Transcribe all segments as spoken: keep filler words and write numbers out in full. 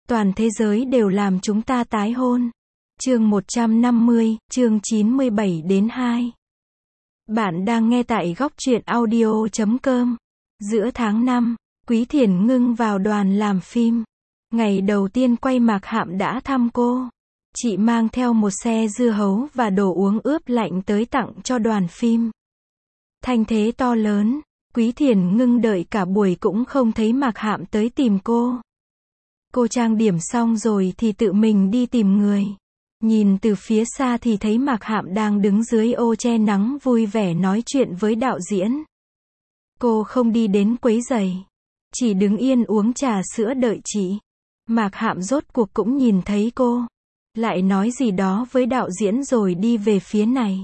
Toàn thế giới đều làm chúng ta tái hôn. Chương một trăm năm mươi, chương chín mươi bảy đến hai. Bạn đang nghe tại góc truyện audio chấm com. Giữa tháng năm, Quý Thiển Ngưng vào đoàn làm phim. Ngày đầu tiên quay Mạc Hạm đã thăm cô. Chị mang theo một xe dưa hấu và đồ uống ướp lạnh tới tặng cho đoàn phim. Thanh thế to lớn, Quý Thiển Ngưng đợi cả buổi cũng không thấy Mạc Hạm tới tìm cô. Cô trang điểm xong rồi thì tự mình đi tìm người. Nhìn từ phía xa thì thấy Mạc Hạm đang đứng dưới ô che nắng vui vẻ nói chuyện với đạo diễn. Cô không đi đến quấy rầy, chỉ đứng yên uống trà sữa đợi chị. Mạc Hạm rốt cuộc cũng nhìn thấy cô, lại nói gì đó với đạo diễn rồi đi về phía này.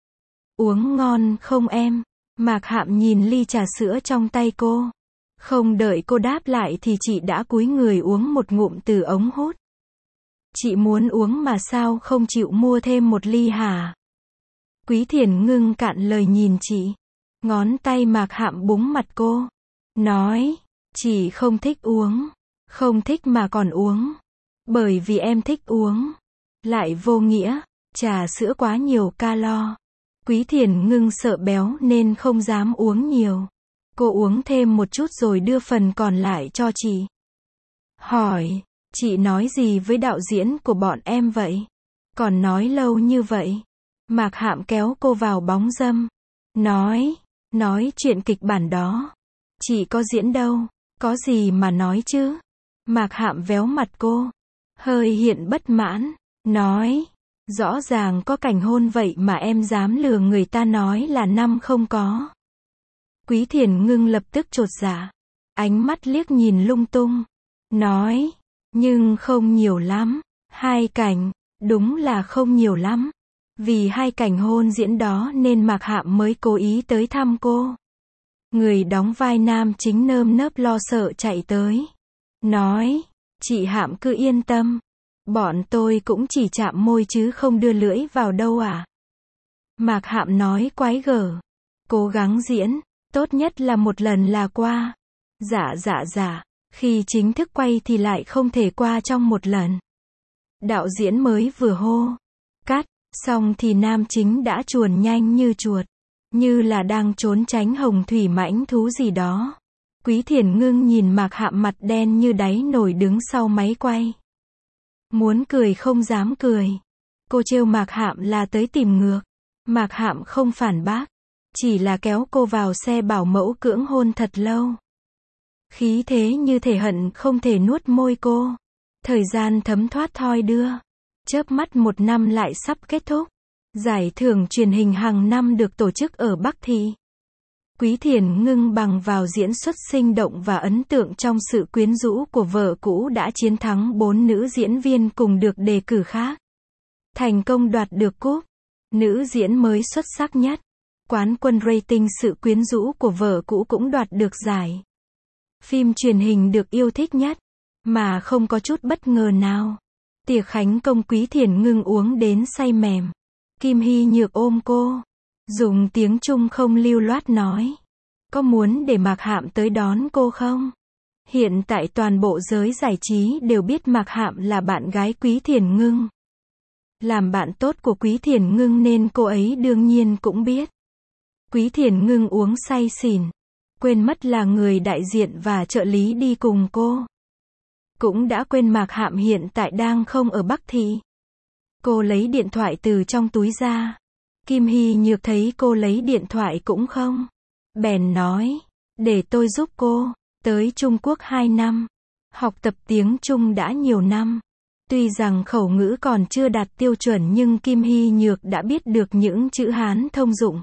Uống ngon không em? Mạc Hạm nhìn ly trà sữa trong tay cô. Không đợi cô đáp lại thì chị đã cúi người uống một ngụm từ ống hút. Chị muốn uống mà sao không chịu mua thêm một ly hả? Quý Thiển Ngưng cạn lời nhìn chị. Ngón tay Mạc Hạm búng mặt cô. Nói, chị không thích uống. Không thích mà còn uống. Bởi vì em thích uống. Lại vô nghĩa, trà sữa quá nhiều calo. Quý Thiển Ngưng sợ béo nên không dám uống nhiều. Cô uống thêm một chút rồi đưa phần còn lại cho chị. Hỏi, chị nói gì với đạo diễn của bọn em vậy? Còn nói lâu như vậy. Mạc Hạm kéo cô vào bóng râm. Nói, nói chuyện kịch bản đó. Chị có diễn đâu, có gì mà nói chứ? Mạc Hạm véo mặt cô. Hơi hiện bất mãn. Nói, rõ ràng có cảnh hôn vậy mà em dám lừa người ta nói là năm không có. Quý Thiển Ngưng lập tức chột dạ. Ánh mắt liếc nhìn lung tung. Nói, nhưng không nhiều lắm. Hai cảnh, đúng là không nhiều lắm. Vì hai cảnh hôn diễn đó nên Mạc Hạm mới cố ý tới thăm cô. Người đóng vai nam chính nơm nớp lo sợ chạy tới. Nói, chị Hạm cứ yên tâm. Bọn tôi cũng chỉ chạm môi chứ không đưa lưỡi vào đâu à. Mạc Hạm nói quái gở. Cố gắng diễn. Tốt nhất là một lần là qua. Dạ dạ dạ. Khi chính thức quay thì lại không thể qua trong một lần. Đạo diễn mới vừa hô cắt, xong thì nam chính đã chuồn nhanh như chuột. Như là đang trốn tránh hồng thủy mãnh thú gì đó. Quý Thiển Ngưng nhìn Mạc Hạm mặt đen như đáy nồi đứng sau máy quay. Muốn cười không dám cười. Cô trêu Mạc Hạm là tới tìm ngược. Mạc Hạm không phản bác. Chỉ là kéo cô vào xe bảo mẫu cưỡng hôn thật lâu. Khí thế như thể hận không thể nuốt môi cô. Thời gian thấm thoát thoi đưa. Chớp mắt một năm lại sắp kết thúc. Giải thưởng truyền hình hàng năm được tổ chức ở Bắc Thị. Quý Thiển Ngưng bằng vào diễn xuất sinh động và ấn tượng trong sự quyến rũ của vợ cũ đã chiến thắng bốn nữ diễn viên cùng được đề cử khác. Thành công đoạt được cúp. Nữ diễn mới xuất sắc nhất. Quán quân rating sự quyến rũ của vợ cũ cũng đoạt được giải. Phim truyền hình được yêu thích nhất. Mà không có chút bất ngờ nào. Tiệc khánh công Quý Thiển Ngưng uống đến say mềm. Kim Hy Nhược ôm cô. Dùng tiếng Trung không lưu loát nói. Có muốn để Mạc Hạm tới đón cô không? Hiện tại toàn bộ giới giải trí đều biết Mạc Hạm là bạn gái Quý Thiển Ngưng. Làm bạn tốt của Quý Thiển Ngưng nên cô ấy đương nhiên cũng biết. Quý Thiển Ngưng uống say xỉn. Quên mất là người đại diện và trợ lý đi cùng cô. Cũng đã quên Mạc Hạm hiện tại đang không ở Bắc Thị. Cô lấy điện thoại từ trong túi ra. Kim Hy Nhược thấy cô lấy điện thoại cũng không. Bèn nói, để tôi giúp cô. Tới Trung Quốc hai năm. Học tập tiếng Trung đã nhiều năm. Tuy rằng khẩu ngữ còn chưa đạt tiêu chuẩn nhưng Kim Hy Nhược đã biết được những chữ Hán thông dụng.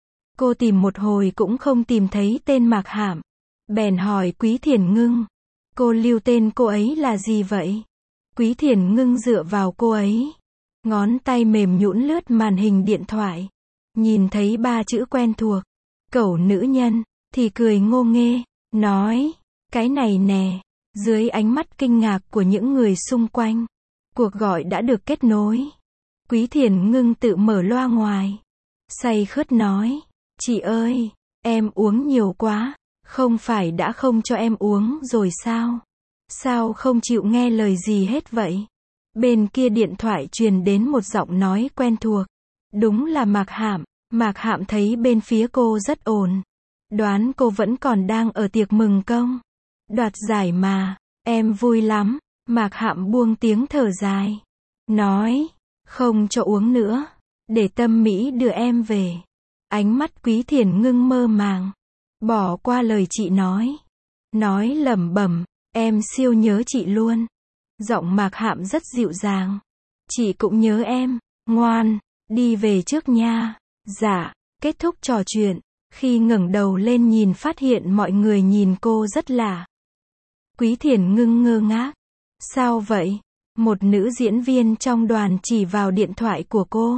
Cô tìm một hồi cũng không tìm thấy tên Mạc Hạm. Bèn hỏi Quý Thiển Ngưng. Cô lưu tên cô ấy là gì vậy? Quý Thiển Ngưng dựa vào cô ấy. Ngón tay mềm nhũn lướt màn hình điện thoại. Nhìn thấy ba chữ quen thuộc. Cẩu nữ nhân. Thì cười ngô nghê. Nói. Cái này nè. Dưới ánh mắt kinh ngạc của những người xung quanh. Cuộc gọi đã được kết nối. Quý Thiển Ngưng tự mở loa ngoài. Say khướt nói. Chị ơi. Em uống nhiều quá. Không phải đã không cho em uống rồi sao? Sao không chịu nghe lời gì hết vậy? Bên kia điện thoại truyền đến một giọng nói quen thuộc. Đúng là Mạc Hạm. Mạc Hạm thấy bên phía cô rất ổn. Đoán cô vẫn còn đang ở tiệc mừng công. Đoạt giải mà, em vui lắm. Mạc Hạm buông tiếng thở dài. Nói, không cho uống nữa. Để Tâm Mỹ đưa em về. Ánh mắt Quý Thiển Ngưng mơ màng. Bỏ qua lời chị nói. Nói lẩm bẩm, em siêu nhớ chị luôn. Giọng Mạc Hạm rất dịu dàng. Chị cũng nhớ em, ngoan, đi về trước nha. Dạ, kết thúc trò chuyện. Khi ngẩng đầu lên nhìn phát hiện mọi người nhìn cô rất lạ. Quý Thiển Ngưng ngơ ngác. Sao vậy? Một nữ diễn viên trong đoàn chỉ vào điện thoại của cô.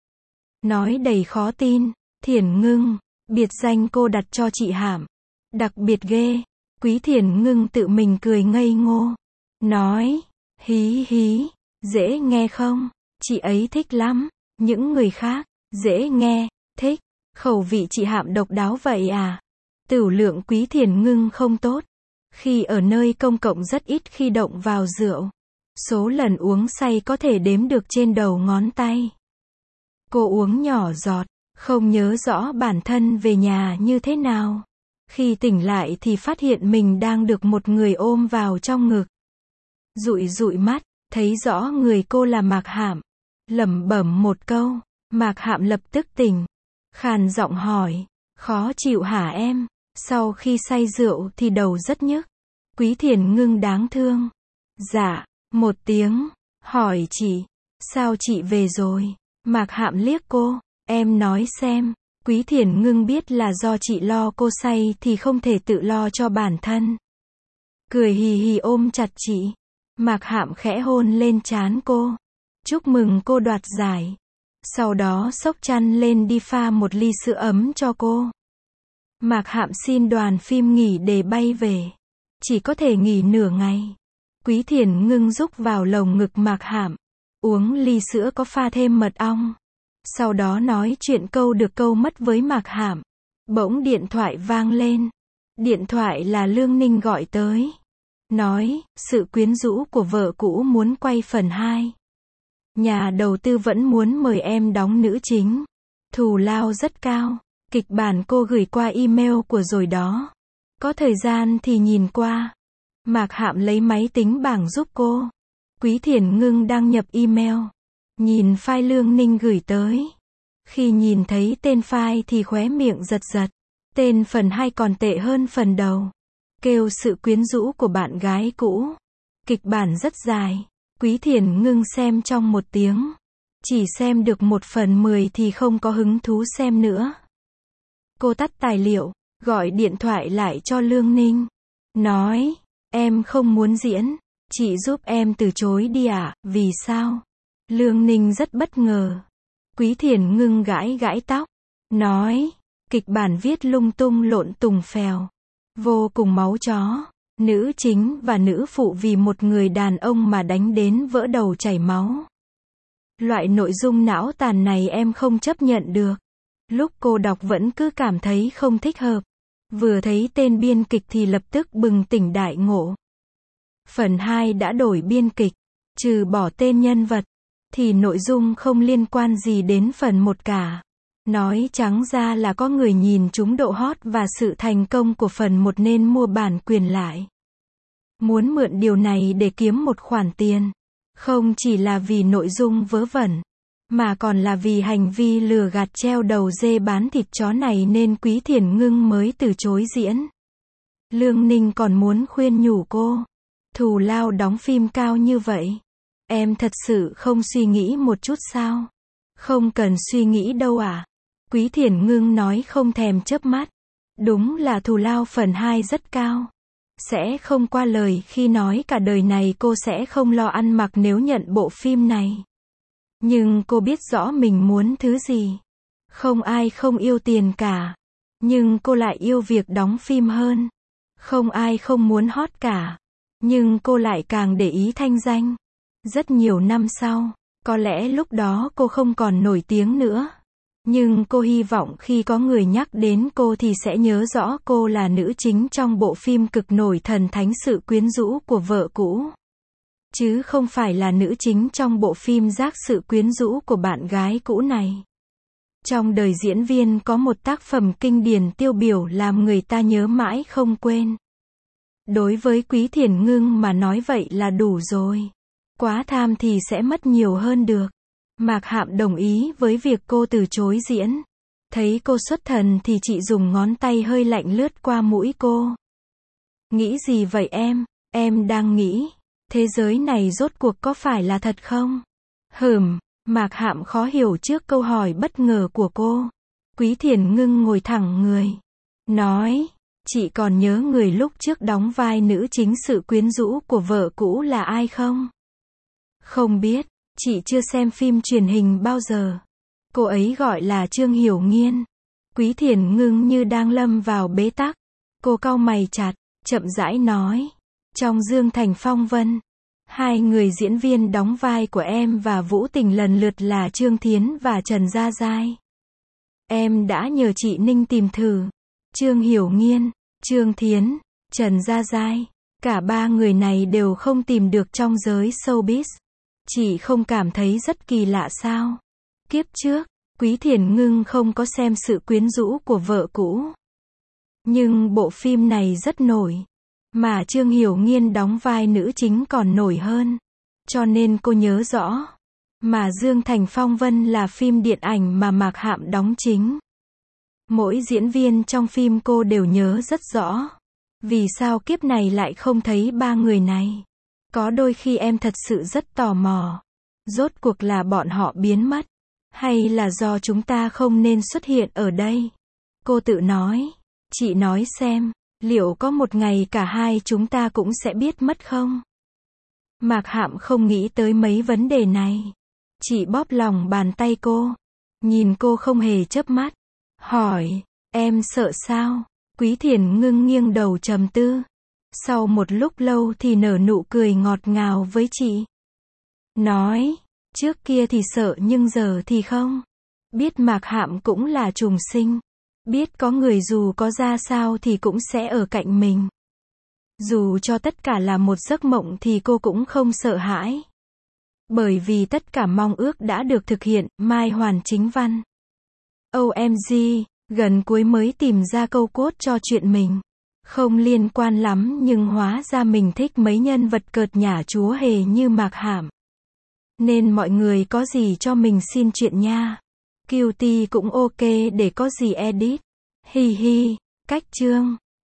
Nói đầy khó tin, Thiển Ngưng, biệt danh cô đặt cho chị Hạm. Đặc biệt ghê. Quý Thiển Ngưng tự mình cười ngây ngô. Nói, hí hí, dễ nghe không? Chị ấy thích lắm. Những người khác, dễ nghe, thích. Khẩu vị chị Hạm độc đáo vậy à? Tửu lượng Quý Thiển Ngưng không tốt. Khi ở nơi công cộng rất ít khi động vào rượu. Số lần uống say có thể đếm được trên đầu ngón tay. Cô uống nhỏ giọt, không nhớ rõ bản thân về nhà như thế nào. Khi tỉnh lại thì phát hiện mình đang được một người ôm vào trong ngực. Dụi dụi mắt, thấy rõ người cô là Mạc Hạm. Lẩm bẩm một câu, Mạc Hạm lập tức tỉnh. Khàn giọng hỏi, khó chịu hả em? Sau khi say rượu thì đầu rất nhức. Quý Thiển Ngưng đáng thương. Dạ, một tiếng, hỏi chị, sao chị về rồi? Mạc Hạm liếc cô, em nói xem. Quý Thiển Ngưng biết là do chị lo cô say thì không thể tự lo cho bản thân. Cười hì hì ôm chặt chị. Mạc Hạm khẽ hôn lên trán cô. Chúc mừng cô đoạt giải. Sau đó xốc chăn lên đi pha một ly sữa ấm cho cô. Mạc Hạm xin đoàn phim nghỉ để bay về. Chỉ có thể nghỉ nửa ngày. Quý Thiển Ngưng rúc vào lồng ngực Mạc Hạm. Uống ly sữa có pha thêm mật ong. Sau đó nói chuyện câu được câu mất với Mạc Hạm. Bỗng điện thoại vang lên. Điện thoại là Lương Ninh gọi tới. Nói, sự quyến rũ của vợ cũ muốn quay phần hai. Nhà đầu tư vẫn muốn mời em đóng nữ chính. Thù lao rất cao. Kịch bản cô gửi qua email của rồi đó. Có thời gian thì nhìn qua. Mạc Hạm lấy máy tính bảng giúp cô. Quý Thiển Ngưng đăng nhập email. Nhìn file Lương Ninh gửi tới. Khi nhìn thấy tên file thì khóe miệng giật giật. Tên phần hai còn tệ hơn phần đầu. Kêu sự quyến rũ của bạn gái cũ. Kịch bản rất dài. Quý Thiển Ngưng xem trong một tiếng. Chỉ xem được một phần mười thì không có hứng thú xem nữa. Cô tắt tài liệu, gọi điện thoại lại cho Lương Ninh. Nói, em không muốn diễn. Chị giúp em từ chối đi ạ, à? Vì sao? Lương Ninh rất bất ngờ. Quý Thiển Ngưng gãi gãi tóc. Nói, kịch bản viết lung tung lộn tùng phèo. Vô cùng máu chó. Nữ chính và nữ phụ vì một người đàn ông mà đánh đến vỡ đầu chảy máu. Loại nội dung não tàn này em không chấp nhận được. Lúc cô đọc vẫn cứ cảm thấy không thích hợp. Vừa thấy tên biên kịch thì lập tức bừng tỉnh đại ngộ. Phần hai đã đổi biên kịch. Trừ bỏ tên nhân vật, thì nội dung không liên quan gì đến phần một cả. Nói trắng ra là có người nhìn trúng độ hot và sự thành công của phần một nên mua bản quyền lại. Muốn mượn điều này để kiếm một khoản tiền. Không chỉ là vì nội dung vớ vẩn, mà còn là vì hành vi lừa gạt treo đầu dê bán thịt chó này nên Quý Thiển Ngưng mới từ chối diễn. Lương Ninh còn muốn khuyên nhủ cô. Thù lao đóng phim cao như vậy. Em thật sự không suy nghĩ một chút sao? Không cần suy nghĩ đâu à? Quý Thiển Ngưng nói không thèm chớp mắt. Đúng là thù lao phần hai rất cao. Sẽ không qua lời khi nói cả đời này cô sẽ không lo ăn mặc nếu nhận bộ phim này. Nhưng cô biết rõ mình muốn thứ gì. Không ai không yêu tiền cả. Nhưng cô lại yêu việc đóng phim hơn. Không ai không muốn hot cả. Nhưng cô lại càng để ý thanh danh. Rất nhiều năm sau, có lẽ lúc đó cô không còn nổi tiếng nữa. Nhưng cô hy vọng khi có người nhắc đến cô thì sẽ nhớ rõ cô là nữ chính trong bộ phim cực nổi Thần Thánh Sự Quyến Rũ của vợ cũ. Chứ không phải là nữ chính trong bộ phim Giác Sự Quyến Rũ của bạn gái cũ này. Trong đời diễn viên có một tác phẩm kinh điển tiêu biểu làm người ta nhớ mãi không quên. Đối với Quý Thiển Ngưng mà nói vậy là đủ rồi. Quá tham thì sẽ mất nhiều hơn được. Mạc Hạm đồng ý với việc cô từ chối diễn. Thấy cô xuất thần thì chị dùng ngón tay hơi lạnh lướt qua mũi cô. Nghĩ gì vậy em? Em đang nghĩ, thế giới này rốt cuộc có phải là thật không? Hừm, Mạc Hạm khó hiểu trước câu hỏi bất ngờ của cô. Quý Thiển Ngưng ngồi thẳng người. Nói, chị còn nhớ người lúc trước đóng vai nữ chính Sự Quyến Rũ của vợ cũ là ai không? Không biết, chị chưa xem phim truyền hình bao giờ. Cô ấy gọi là Trương Hiểu Nghiên. Quý Thiển Ngưng như đang lâm vào bế tắc. Cô cau mày chặt, chậm rãi nói. Trong Dương Thành Phong Vân, hai người diễn viên đóng vai của em và Vũ Tình lần lượt là Trương Thiến và Trần Gia Giai. Em đã nhờ chị Ninh tìm thử. Trương Hiểu Nghiên, Trương Thiến, Trần Gia Giai. Cả ba người này đều không tìm được trong giới showbiz. Chị không cảm thấy rất kỳ lạ sao? Kiếp trước, Quý Thiển Ngưng không có xem Sự Quyến Rũ của vợ cũ. Nhưng bộ phim này rất nổi. Mà Trương Hiểu Nghiên đóng vai nữ chính còn nổi hơn. Cho nên cô nhớ rõ. Mà Dương Thành Phong Vân là phim điện ảnh mà Mạc Hạm đóng chính. Mỗi diễn viên trong phim cô đều nhớ rất rõ. Vì sao kiếp này lại không thấy ba người này? Có đôi khi em thật sự rất tò mò. Rốt cuộc là bọn họ biến mất. Hay là do chúng ta không nên xuất hiện ở đây? Cô tự nói. Chị nói xem, liệu có một ngày cả hai chúng ta cũng sẽ biết mất không? Mạc Hạm không nghĩ tới mấy vấn đề này. Chị bóp lòng bàn tay cô. Nhìn cô không hề chớp mắt. Hỏi, em sợ sao? Quý Thiển Ngưng nghiêng đầu trầm tư. Sau một lúc lâu thì nở nụ cười ngọt ngào với chị. Nói, trước kia thì sợ nhưng giờ thì không. Biết Mạc Hạm cũng là trùng sinh. Biết có người dù có ra sao thì cũng sẽ ở cạnh mình. Dù cho tất cả là một giấc mộng thì cô cũng không sợ hãi. Bởi vì tất cả mong ước đã được thực hiện. Mai Hoàn Chính Văn. O M G, gần cuối mới tìm ra câu cốt cho chuyện mình. Không liên quan lắm nhưng hóa ra mình thích mấy nhân vật cợt nhả chúa hề như Mạc Hạm. Nên mọi người có gì cho mình xin chuyện nha. Q T cũng ok để có gì edit. Hi hi, cách chương.